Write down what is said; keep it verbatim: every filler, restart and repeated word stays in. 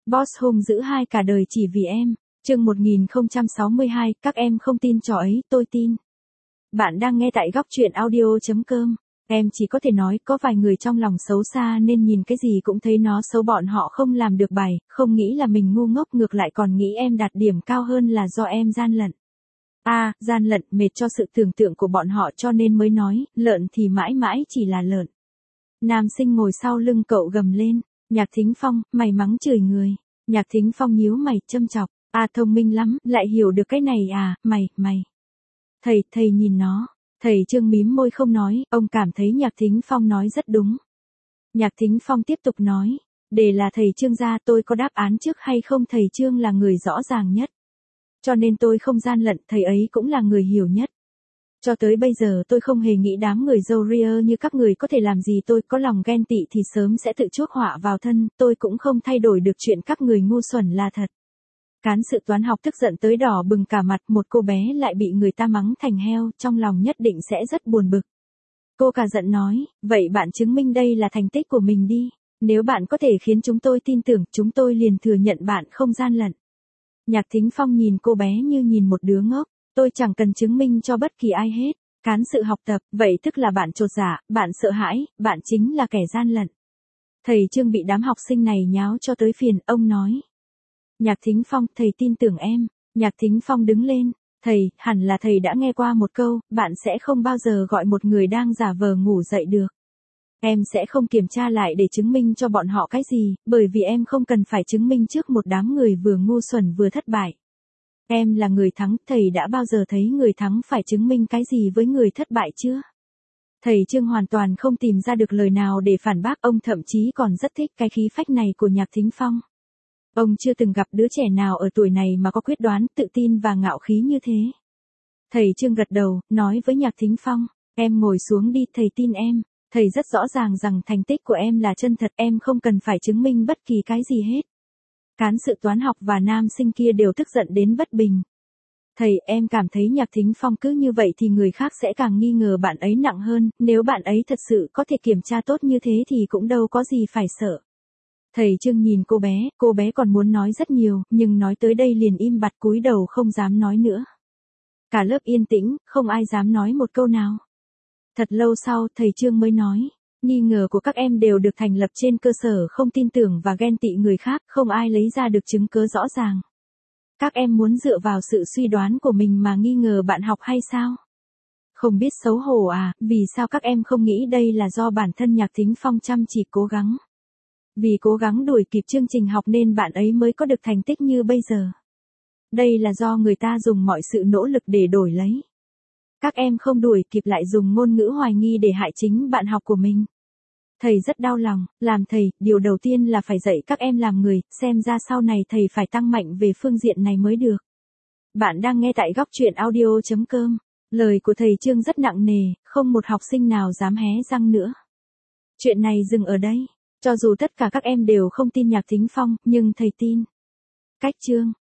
Boss hung dữ hai cả đời chỉ vì em. Chương một nghìn không trăm sáu mươi hai, các em không tin trò ấy, tôi tin. Bạn đang nghe tại góc truyện audio chấm com. Em chỉ có thể nói có vài người trong lòng xấu xa nên nhìn cái gì cũng thấy nó xấu, bọn họ không làm được bài, không nghĩ là mình ngu ngốc, ngược lại còn nghĩ em đạt điểm cao hơn là do em gian lận. À, gian lận, mệt cho sự tưởng tượng của bọn họ cho nên mới nói, lợn thì mãi mãi chỉ là lợn. Nam sinh ngồi sau lưng cậu gầm lên, Nhạc Thính Phong, mày mắng chửi người. Nhạc Thính Phong nhíu mày, châm chọc, à thông minh lắm, lại hiểu được cái này à, mày, mày. Thầy, thầy nhìn nó. Thầy Trương mím môi không nói, ông cảm thấy Nhạc Thính Phong nói rất đúng. Nhạc Thính Phong tiếp tục nói, để là thầy Trương gia tôi có đáp án trước hay không, thầy Trương là người rõ ràng nhất. Cho nên tôi không gian lận, thầy ấy cũng là người hiểu nhất. Cho tới bây giờ tôi không hề nghĩ đám người dâu ria như các người có thể làm gì tôi, có lòng ghen tị thì sớm sẽ tự chuốc họa vào thân, tôi cũng không thay đổi được chuyện các người ngu xuẩn là thật. Cán sự toán học tức giận tới đỏ bừng cả mặt, một cô bé lại bị người ta mắng thành heo, trong lòng nhất định sẽ rất buồn bực. Cô cả giận nói, vậy bạn chứng minh đây là thành tích của mình đi, nếu bạn có thể khiến chúng tôi tin tưởng, chúng tôi liền thừa nhận bạn không gian lận. Nhạc Thính Phong nhìn cô bé như nhìn một đứa ngốc, tôi chẳng cần chứng minh cho bất kỳ ai hết. Cán sự học tập, vậy tức là bạn chột dạ, bạn sợ hãi, bạn chính là kẻ gian lận. Thầy Trương bị đám học sinh này nháo cho tới phiền, ông nói. Nhạc Thính Phong, thầy tin tưởng em. Nhạc Thính Phong đứng lên, thầy, hẳn là thầy đã nghe qua một câu, bạn sẽ không bao giờ gọi một người đang giả vờ ngủ dậy được. Em sẽ không kiểm tra lại để chứng minh cho bọn họ cái gì, bởi vì em không cần phải chứng minh trước một đám người vừa ngu xuẩn vừa thất bại. Em là người thắng, thầy đã bao giờ thấy người thắng phải chứng minh cái gì với người thất bại chưa? Thầy Trương hoàn toàn không tìm ra được lời nào để phản bác, ông thậm chí còn rất thích cái khí phách này của Nhạc Thính Phong. Ông chưa từng gặp đứa trẻ nào ở tuổi này mà có quyết đoán, tự tin và ngạo khí như thế. Thầy Trương gật đầu, nói với Nhạc Thính Phong, em ngồi xuống đi, thầy tin em. Thầy rất rõ ràng rằng thành tích của em là chân thật, em không cần phải chứng minh bất kỳ cái gì hết. Cán sự toán học và nam sinh kia đều tức giận đến bất bình. Thầy, em cảm thấy Nhạc Thính Phong cứ như vậy thì người khác sẽ càng nghi ngờ bạn ấy nặng hơn, nếu bạn ấy thật sự có thể kiểm tra tốt như thế thì cũng đâu có gì phải sợ. Thầy Trương nhìn cô bé, cô bé còn muốn nói rất nhiều, nhưng nói tới đây liền im bặt cúi đầu không dám nói nữa. Cả lớp yên tĩnh, không ai dám nói một câu nào. Thật lâu sau, thầy Trương mới nói, nghi ngờ của các em đều được thành lập trên cơ sở không tin tưởng và ghen tị người khác, không ai lấy ra được chứng cứ rõ ràng. Các em muốn dựa vào sự suy đoán của mình mà nghi ngờ bạn học hay sao? Không biết xấu hổ à, vì sao các em không nghĩ đây là do bản thân Nhạc Thính Phong chăm chỉ cố gắng? Vì cố gắng đuổi kịp chương trình học nên bạn ấy mới có được thành tích như bây giờ. Đây là do người ta dùng mọi sự nỗ lực để đổi lấy. Các em không đuổi kịp lại dùng ngôn ngữ hoài nghi để hại chính bạn học của mình. Thầy rất đau lòng, làm thầy, điều đầu tiên là phải dạy các em làm người, xem ra sau này thầy phải tăng mạnh về phương diện này mới được. Bạn đang nghe tại góc truyện audio chấm com. Lời của thầy Trương rất nặng nề, không một học sinh nào dám hé răng nữa. Chuyện này dừng ở đây. Cho dù tất cả các em đều không tin Nhạc Thính Phong, nhưng thầy tin. Cách chương